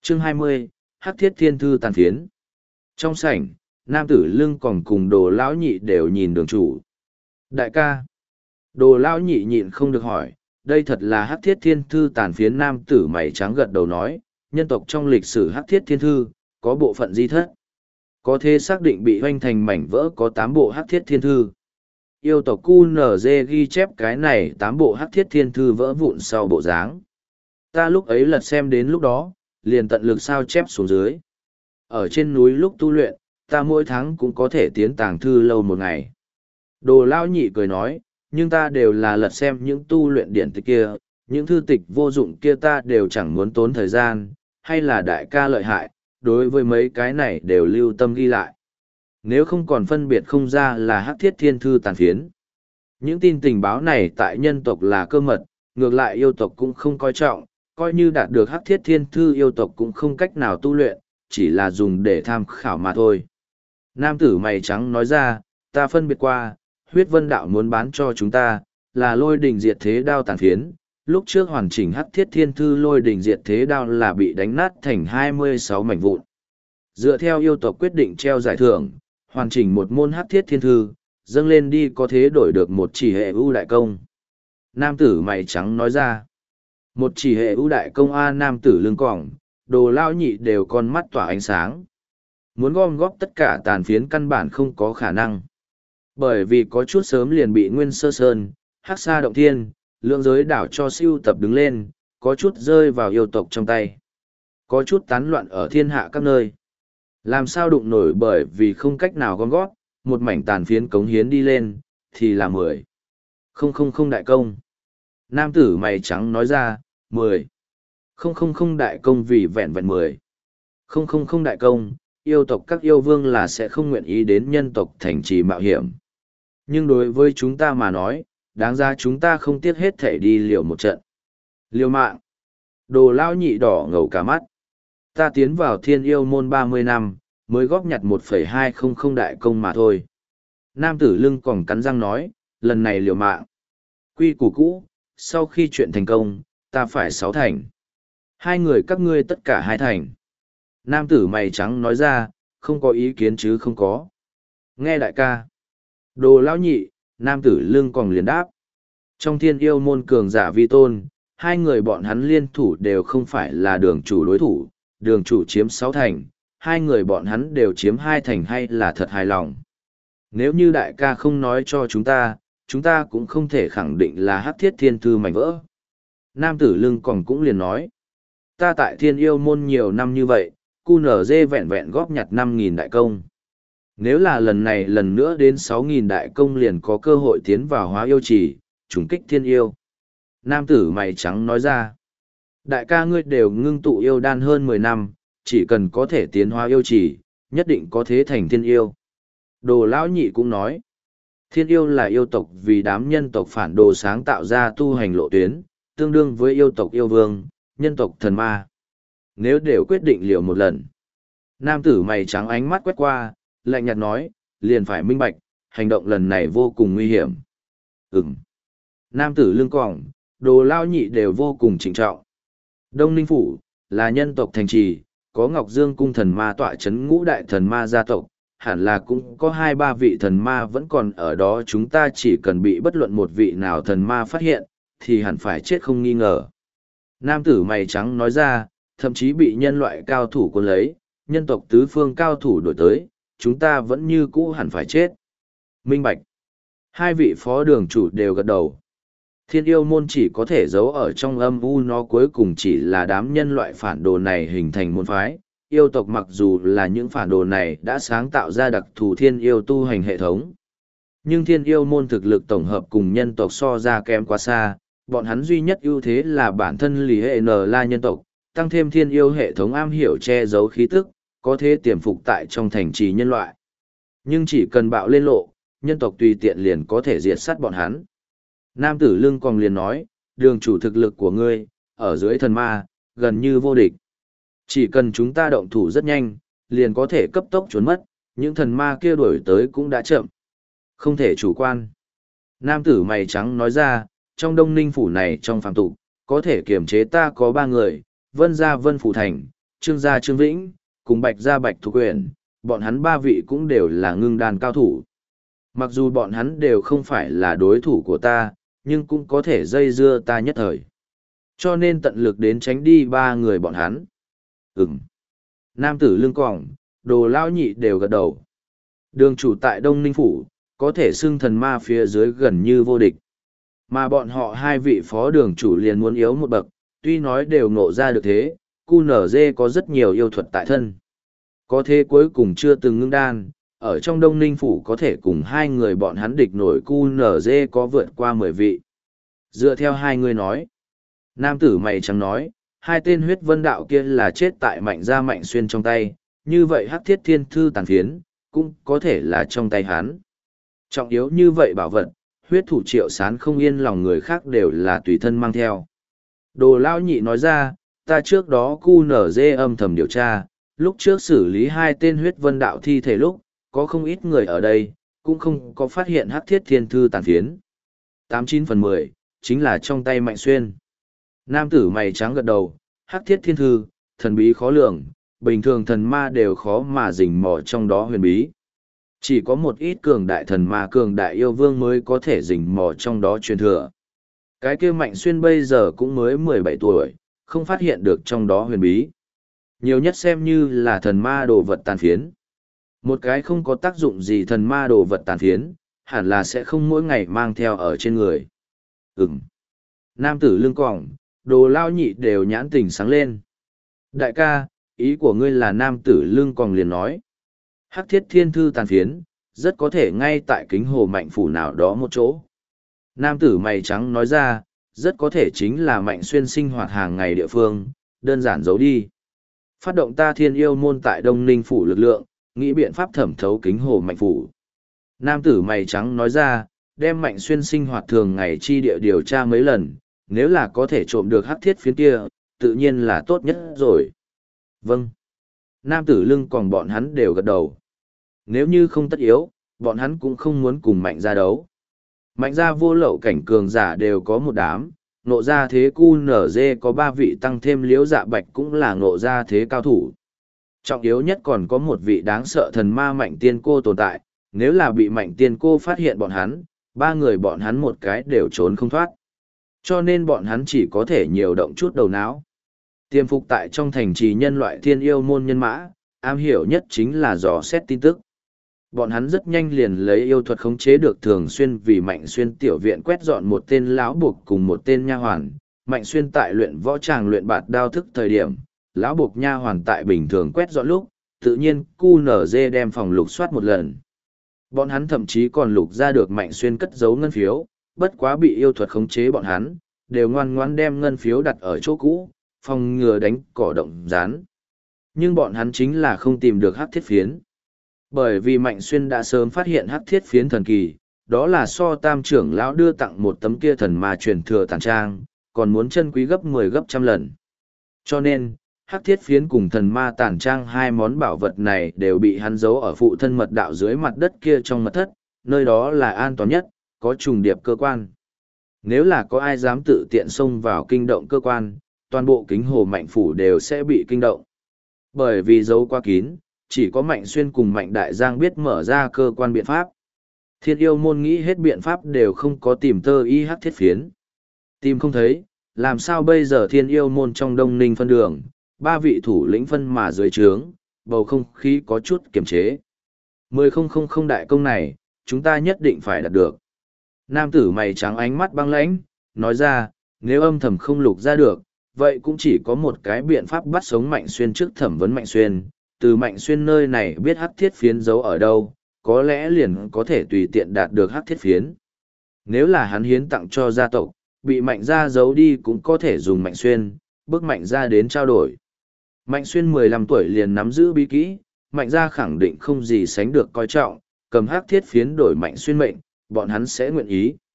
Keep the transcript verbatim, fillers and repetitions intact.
Chương hai mươi, Hắc Thiết Thiên Thư tàn phiến. Trong sảnh, nam tử lưng còn cùng đồ lão nhị đều nhìn đường chủ. Đại ca. Đồ lão nhị nhịn không được hỏi, đây thật là Hắc Thiết Thiên Thư tàn phiến. Nam tử mày trắng gật đầu nói, nhân tộc trong lịch sử Hắc Thiết Thiên Thư, có bộ phận di thất. Có thể xác định bị hoanh thành mảnh vỡ có tám bộ Hắc Thiết Thiên Thư. Yêu tộc Q N G ghi chép cái này tám bộ Hắc Thiết Thiên Thư vỡ vụn sau bộ dáng. Ta lúc ấy lật xem đến lúc đó, liền tận lực sao chép xuống dưới. Ở trên núi lúc tu luyện, ta mỗi tháng cũng có thể tiến tàng thư lâu một ngày. Đồ Lao Nhị cười nói, nhưng ta đều là lật xem những tu luyện điển tịch kia, những thư tịch vô dụng kia ta đều chẳng muốn tốn thời gian, hay là đại ca lợi hại, đối với mấy cái này đều lưu tâm ghi lại. Nếu không còn phân biệt không ra là Hắc Thiết Thiên Thư tàn phiến. Những tin tình báo này tại nhân tộc là cơ mật, ngược lại yêu tộc cũng không coi trọng, coi như đạt được Hắc Thiết Thiên Thư yêu tộc cũng không cách nào tu luyện, chỉ là dùng để tham khảo mà thôi. Nam tử mày trắng nói ra, ta phân biệt qua, huyết vân đạo muốn bán cho chúng ta, là lôi đình diệt thế đao tàn phiến. Lúc trước hoàn chỉnh Hắc Thiết Thiên Thư lôi đình diệt thế đao là bị đánh nát thành hai mươi sáu mảnh vụn. Dựa theo yêu tộc quyết định treo giải thưởng, hoàn chỉnh một môn Hắc Thiết Thiên Thư, dâng lên đi có thế đổi được một chỉ hệ ưu đại công. Nam tử mày trắng nói ra, một chỉ hệ ưu đại công A. Nam tử lưng cỏng, đồ lao nhị đều con mắt tỏa ánh sáng. Muốn gom góp tất cả tàn phiến căn bản không có khả năng. Bởi vì có chút sớm liền bị Nguyên Sơ Sơn, Hắc Sa Động Thiên, lượng giới đảo cho siêu tập đứng lên, có chút rơi vào yêu tộc trong tay. Có chút tán loạn ở thiên hạ các nơi. Làm sao đụng nổi bởi vì không cách nào gom góp, một mảnh tàn phiến cống hiến đi lên, thì là mười. Không không không đại công. Nam tử mày trắng nói ra, mười. Không không không đại công vì vẹn vẹn mười. Không không không đại công, yêu tộc các yêu vương là sẽ không nguyện ý đến nhân tộc thành trì mạo hiểm. Nhưng đối với chúng ta mà nói, đáng ra chúng ta không tiếc hết thể đi liều một trận. Liều mạng. Đồ lao nhị đỏ ngầu cả mắt. Ta tiến vào thiên yêu môn ba mươi năm, mới góp nhặt một phẩy hai không không đại công mà thôi. Nam tử lưng còn cắn răng nói, lần này liều mạng. Quy củ cũ, sau khi chuyện thành công, ta phải sáu thành. Hai người các ngươi tất cả hai thành. Nam tử mày trắng nói ra, không có ý kiến chứ không có. Nghe đại ca. Đồ lão nhị, nam tử lưng còn liền đáp. Trong thiên yêu môn cường giả vi tôn, hai người bọn hắn liên thủ đều không phải là đường chủ đối thủ, đường chủ chiếm sáu thành, hai người bọn hắn đều chiếm hai thành hay là thật hài lòng. Nếu như đại ca không nói cho chúng ta, chúng ta cũng không thể khẳng định là Hắc Thiết Thiên Thư mảnh vỡ. Nam tử lưng còn cũng liền nói. Ta tại thiên yêu môn nhiều năm như vậy, cu nở dê vẹn vẹn góp nhặt năm nghìn đại công. Nếu là lần này lần nữa đến sáu nghìn đại công liền có cơ hội tiến vào hóa yêu trì, trùng kích thiên yêu. Nam tử mày trắng nói ra. Đại ca ngươi đều ngưng tụ yêu đan hơn mười năm, chỉ cần có thể tiến hóa yêu trì, nhất định có thế thành thiên yêu. Đồ lão nhị cũng nói. Thiên yêu là yêu tộc vì đám nhân tộc phản đồ sáng tạo ra tu hành lộ tuyến, tương đương với yêu tộc yêu vương, nhân tộc thần ma. Nếu đều quyết định liều một lần. Nam tử mày trắng ánh mắt quét qua, lạnh nhạt nói, liền phải minh bạch, hành động lần này vô cùng nguy hiểm. Ừm. Nam tử lưng cỏng, đồ lao nhị đều vô cùng trịnh trọng. Đông Ninh Phủ, là nhân tộc thành trì, có Ngọc Dương cung thần ma tọa chấn ngũ đại thần ma gia tộc, hẳn là cũng có hai ba vị thần ma vẫn còn ở đó, chúng ta chỉ cần bị bất luận một vị nào thần ma phát hiện, thì hẳn phải chết không nghi ngờ. Nam tử mày trắng nói ra, thậm chí bị nhân loại cao thủ cuốn lấy, nhân tộc tứ phương cao thủ đổi tới, chúng ta vẫn như cũ hẳn phải chết. Minh bạch. Hai vị phó đường chủ đều gật đầu. Thiên yêu môn chỉ có thể giấu ở trong âm u, nó cuối cùng chỉ là đám nhân loại phản đồ này hình thành môn phái. Yêu tộc mặc dù là những phản đồ này đã sáng tạo ra đặc thù thiên yêu tu hành hệ thống. Nhưng thiên yêu môn thực lực tổng hợp cùng nhân tộc so ra kém quá xa, bọn hắn duy nhất ưu thế là bản thân lì hệ N la nhân tộc, tăng thêm thiên yêu hệ thống am hiểu che giấu khí tức, có thể tiềm phục tại trong thành trì nhân loại. Nhưng chỉ cần bạo lên lộ, nhân tộc tùy tiện liền có thể diệt sát bọn hắn. Nam tử lưng còn liền nói, đường chủ thực lực của ngươi, ở dưới thần ma, gần như vô địch. Chỉ cần chúng ta động thủ rất nhanh, liền có thể cấp tốc trốn mất, những thần ma kia đuổi tới cũng đã chậm. Không thể chủ quan. Nam tử mày trắng nói ra, trong Đông Ninh Phủ này trong phàm tục, có thể kiềm chế ta có ba người, Vân Gia Vân Phủ Thành, Trương Gia Trương Vĩnh, cùng Bạch Gia Bạch Thục Uyển, bọn hắn ba vị cũng đều là ngưng đan cao thủ. Mặc dù bọn hắn đều không phải là đối thủ của ta, nhưng cũng có thể dây dưa ta nhất thời. Cho nên tận lực đến tránh đi ba người bọn hắn. Ừm. Nam tử lưng còng, Đồ Lao Nhị đều gật đầu. Đường chủ tại Đông Ninh Phủ, có thể xưng thần ma phía dưới gần như vô địch. Mà bọn họ hai vị phó đường chủ liền muốn yếu một bậc, tuy nói đều ngộ ra được thế, cu nở dê có rất nhiều yêu thuật tại thân. Có thế cuối cùng chưa từng ngưng đan, ở trong Đông Ninh Phủ có thể cùng hai người bọn hắn địch nổi cu nở dê có vượt qua mười vị. Dựa theo hai người nói, nam tử mày trắng nói, hai tên huyết vân đạo kia là chết tại Mạnh Gia Mạnh Xuyên trong tay, như vậy hắc thiết thiên thư tàn phiến, cũng có thể là trong tay hắn. Trọng yếu như vậy bảo vật, huyết thủ Triệu Sán không yên lòng người khác đều là tùy thân mang theo. Đồ Lao Nhị nói ra, ta trước đó cu nở dê âm thầm điều tra, lúc trước xử lý hai tên huyết vân đạo thi thể lúc, có không ít người ở đây, cũng không có phát hiện hắc thiết thiên thư tàn phiến. tám chín phần mười, chính là trong tay Mạnh Xuyên. Nam tử mày trắng gật đầu, hắc thiết thiên thư, thần bí khó lường, bình thường thần ma đều khó mà rình mò trong đó huyền bí. Chỉ có một ít cường đại thần ma cường đại yêu vương mới có thể rình mò trong đó truyền thừa. Cái kia Mạnh Xuyên bây giờ cũng mới mười bảy tuổi, không phát hiện được trong đó huyền bí. Nhiều nhất xem như là thần ma đồ vật tàn phiến. Một cái không có tác dụng gì thần ma đồ vật tàn phiến, hẳn là sẽ không mỗi ngày mang theo ở trên người. Ừm. Nam tử lưng còng, Đồ Lao Nhị đều nhãn tình sáng lên. Đại ca, ý của ngươi là nam tử lưng còng liền nói. Hắc thiết thiên thư tàn phiến, rất có thể ngay tại kính hồ Mạnh Phủ nào đó một chỗ. Nam tử mày trắng nói ra, rất có thể chính là Mạnh Xuyên sinh hoạt hàng ngày địa phương, đơn giản giấu đi. Phát động ta Thiên Yêu môn tại Đông Ninh Phủ lực lượng, nghĩ biện pháp thẩm thấu kính hồ Mạnh Phủ. Nam tử mày trắng nói ra, đem Mạnh Xuyên sinh hoạt thường ngày chi địa điều tra mấy lần, nếu là có thể trộm được hắc thiết phiến kia, tự nhiên là tốt nhất rồi. Vâng. Nam tử lưng còn bọn hắn đều gật đầu. Nếu như không tất yếu, bọn hắn cũng không muốn cùng Mạnh gia đấu. Mạnh gia vô lậu cảnh cường giả đều có một đám, nộ gia thế cu nở dê có ba vị tăng thêm liễu dạ bạch cũng là nộ gia thế cao thủ. Trọng yếu nhất còn có một vị đáng sợ thần ma Mạnh tiên cô tồn tại, nếu là bị Mạnh tiên cô phát hiện bọn hắn, ba người bọn hắn một cái đều trốn không thoát. Cho nên bọn hắn chỉ có thể nhiều động chút đầu não. Tiềm phục tại trong thành trì nhân loại Thiên Yêu môn nhân mã, am hiểu nhất chính là dò xét tin tức. Bọn hắn rất nhanh liền lấy yêu thuật khống chế được Thường Xuyên vì Mạnh Xuyên tiểu viện quét dọn một tên lão buộc cùng một tên nha hoàn. Mạnh Xuyên tại luyện võ tràng luyện bạt đao thức thời điểm, lão buộc nha hoàn tại bình thường quét dọn lúc, tự nhiên cu nở dê đem phòng lục soát một lần. Bọn hắn thậm chí còn lục ra được Mạnh Xuyên cất giấu ngân phiếu, bất quá bị yêu thuật khống chế bọn hắn, đều ngoan ngoãn đem ngân phiếu đặt ở chỗ cũ, phòng ngừa đánh cỏ động rán. Nhưng bọn hắn chính là không tìm được hắc thiết phiến. Bởi vì Mạnh Xuyên đã sớm phát hiện hắc thiết phiến thần kỳ, đó là so tam trưởng lão đưa tặng một tấm kia thần ma truyền thừa tàn trang, còn muốn chân quý gấp mười gấp trăm lần. Cho nên, hắc thiết phiến cùng thần ma tàn trang hai món bảo vật này đều bị hắn giấu ở phụ thân mật đạo dưới mặt đất kia trong mật thất, nơi đó là an toàn nhất, có trùng điệp cơ quan. Nếu là có ai dám tự tiện xông vào kinh động cơ quan, toàn bộ kính hồ Mạnh Phủ đều sẽ bị kinh động. Bởi vì giấu quá kín, chỉ có Mạnh Xuyên cùng Mạnh Đại Giang biết mở ra cơ quan biện pháp. Thiên Yêu môn nghĩ hết biện pháp đều không có tìm tơ y hắc thiết phiến. Tìm không thấy, làm sao bây giờ Thiên Yêu môn trong Đông Ninh phân đường, ba vị thủ lĩnh phân mà dưới trướng, bầu không khí có chút kiềm chế. Mười không không không đại công này, chúng ta nhất định phải đạt được. Nam tử mày trắng ánh mắt băng lãnh, nói ra, nếu âm thầm không lục ra được, vậy cũng chỉ có một cái biện pháp bắt sống Mạnh Xuyên trước thẩm vấn Mạnh Xuyên, từ Mạnh Xuyên nơi này biết hắc thiết phiến giấu ở đâu, có lẽ liền có thể tùy tiện đạt được hắc thiết phiến. Nếu là hắn hiến tặng cho gia tộc, bị Mạnh gia giấu đi cũng có thể dùng Mạnh Xuyên, bước Mạnh gia đến trao đổi. Mạnh Xuyên mười lăm tuổi liền nắm giữ bí kỹ, Mạnh gia khẳng định không gì sánh được coi trọng, cầm hắc thiết phiến đổi Mạnh Xuyên mệnh, bọn hắn sẽ nguyện ý.